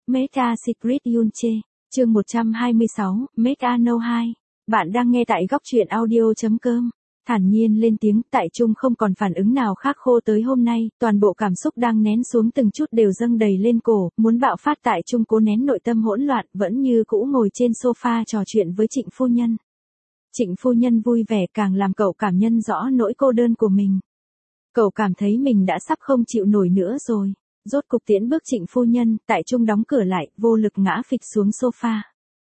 Meta Secret Yunche, chương 126, Meta No 2. Bạn đang nghe tại góc truyện audio.com. Thản nhiên lên tiếng, Tại Trung không còn phản ứng nào khác khô tới hôm nay, toàn bộ cảm xúc đang nén xuống từng chút đều dâng đầy lên cổ, muốn bạo phát. Tại Trung cố nén nội tâm hỗn loạn, vẫn như cũ ngồi trên sofa trò chuyện với Trịnh phu nhân. Trịnh phu nhân vui vẻ càng làm cậu cảm nhận rõ nỗi cô đơn của mình. Cậu cảm thấy mình đã sắp không chịu nổi nữa rồi. Rốt cục tiễn bước Trịnh phu nhân, Tại Trung đóng cửa lại, vô lực ngã phịch xuống sofa.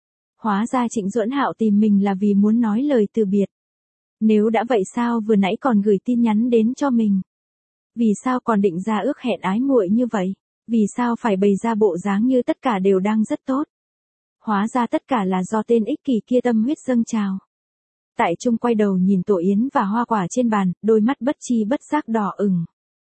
Hóa ra Trịnh Duẫn Hạo tìm mình là vì muốn nói lời từ biệt. Nếu đã vậy sao vừa nãy còn gửi tin nhắn đến cho mình? Vì sao còn định ra ước hẹn ái muội như vậy? Vì sao phải bày ra bộ dáng như tất cả đều đang rất tốt? Hóa ra tất cả là do tên ích kỷ kia tâm huyết dâng trào. Tại Trung quay đầu nhìn tổ yến và hoa quả trên bàn, đôi mắt bất chi bất giác đỏ ửng.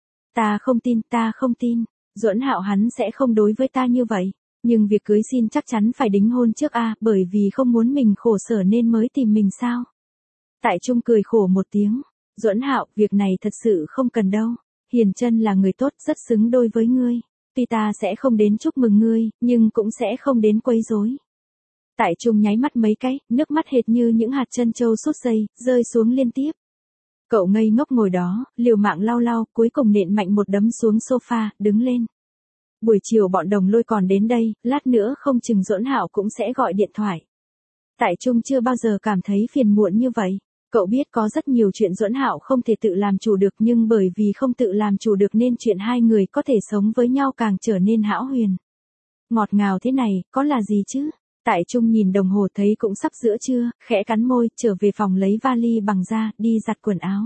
Ta không tin, Duẫn Hạo hắn sẽ không đối với ta như vậy. Nhưng việc cưới xin chắc chắn phải đính hôn trước bởi vì không muốn mình khổ sở nên mới tìm mình sao? Tại Trung cười khổ một tiếng. Duẫn Hạo, việc này thật sự không cần đâu. Hiền Chân là người tốt, rất xứng đôi với ngươi. Tuy ta sẽ không đến chúc mừng ngươi, nhưng cũng sẽ không đến quấy rối. Tại Trung nháy mắt mấy cái, nước mắt hệt như những hạt trân châu sút dây, rơi xuống liên tiếp. Cậu ngây ngốc ngồi đó, liều mạng lau, cuối cùng nện mạnh một đấm xuống sofa, đứng lên. Buổi chiều bọn Đồng Lôi còn đến đây, lát nữa không chừng Duẫn Hạo cũng sẽ gọi điện thoại. Tại Trung chưa bao giờ cảm thấy phiền muộn như vậy. Cậu biết có rất nhiều chuyện Duẫn Hạo không thể tự làm chủ được, nhưng bởi vì không tự làm chủ được nên chuyện hai người có thể sống với nhau càng trở nên hão huyền. Ngọt ngào thế này, có là gì chứ? Tại Trung nhìn đồng hồ thấy cũng sắp giữa trưa, khẽ cắn môi, trở về phòng lấy vali bằng da, đi giặt quần áo.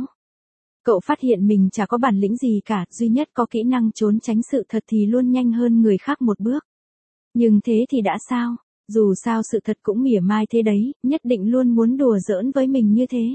Cậu phát hiện mình chả có bản lĩnh gì cả, duy nhất có kỹ năng trốn tránh sự thật thì luôn nhanh hơn người khác một bước. Nhưng thế thì đã sao? Dù sao sự thật cũng mỉa mai thế đấy, nhất định luôn muốn đùa giỡn với mình như thế.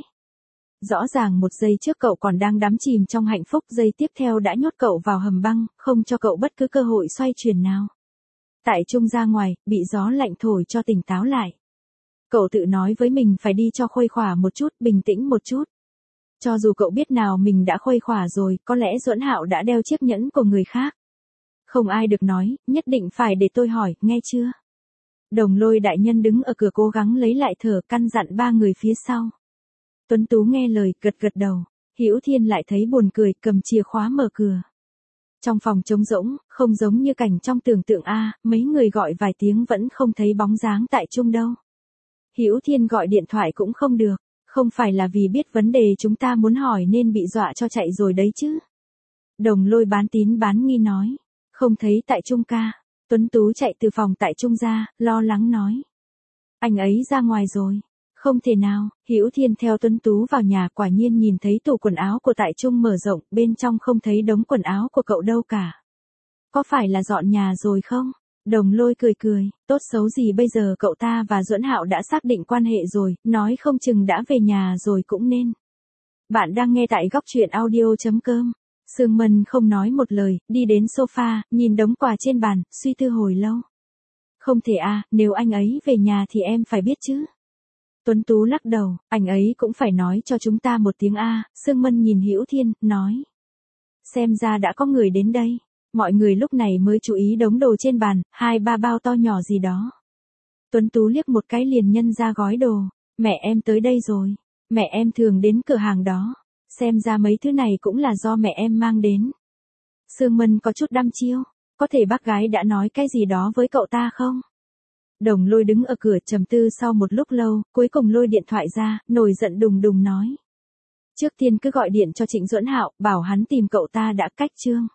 Rõ ràng một giây trước cậu còn đang đắm chìm trong hạnh phúc, giây tiếp theo đã nhốt cậu vào hầm băng, không cho cậu bất cứ cơ hội xoay chuyển nào. Tại Trung ra ngoài, bị gió lạnh thổi cho tỉnh táo lại. Cậu tự nói với mình phải đi cho khuây khỏa một chút, bình tĩnh một chút. Cho dù cậu biết nào mình đã khuây khỏa rồi, có lẽ Duẫn Hạo đã đeo chiếc nhẫn của người khác. Không ai được nói, nhất định phải để tôi hỏi, nghe chưa? Đồng Lôi đại nhân đứng ở cửa cố gắng lấy lại thở, căn dặn ba người phía sau. Tuấn Tú nghe lời, gật đầu. Hữu Thiên lại thấy buồn cười, cầm chìa khóa mở cửa. Trong phòng trống rỗng, không giống như cảnh trong tưởng tượng mấy người gọi vài tiếng vẫn không thấy bóng dáng Tại Trung đâu. Hữu Thiên gọi điện thoại cũng không được, không phải là vì biết vấn đề chúng ta muốn hỏi nên bị dọa cho chạy rồi đấy chứ? Đồng Lôi bán tín bán nghi nói, không thấy Tại Trung ca. Tuấn Tú chạy từ phòng Tại Trung ra, lo lắng nói, anh ấy ra ngoài rồi. Không thể nào. Hữu Thiên theo Tuấn Tú vào nhà, quả nhiên nhìn thấy tủ quần áo của Tại Trung mở rộng, bên trong không thấy đống quần áo của cậu đâu cả. Có phải là dọn nhà rồi không? Đồng Lôi cười, tốt xấu gì bây giờ cậu ta và Duẫn Hạo đã xác định quan hệ rồi, nói không chừng đã về nhà rồi cũng nên. Bạn đang nghe tại góc truyện audio.com. Sương Mân không nói một lời, đi đến sofa, nhìn đống quà trên bàn, suy tư hồi lâu. Không thể nếu anh ấy về nhà thì em phải biết chứ. Tuấn Tú lắc đầu, anh ấy cũng phải nói cho chúng ta một tiếng Sương Mân nhìn Hữu Thiên, nói. Xem ra đã có người đến đây. Mọi người lúc này mới chú ý đống đồ trên bàn, 2-3 bao to nhỏ gì đó. Tuấn Tú liếc một cái liền nhân ra gói đồ. Mẹ em tới đây rồi. Mẹ em thường đến cửa hàng đó. Xem ra mấy thứ này cũng là do mẹ em mang đến. Sương Mân có chút đăm chiêu. Có thể bác gái đã nói cái gì đó với cậu ta không? Đồng Lôi đứng ở cửa trầm tư sau một lúc lâu, cuối cùng lôi điện thoại ra, nổi giận đùng nói. Trước tiên cứ gọi điện cho Trịnh Duẫn Hạo, bảo hắn tìm cậu ta đã, cách chương.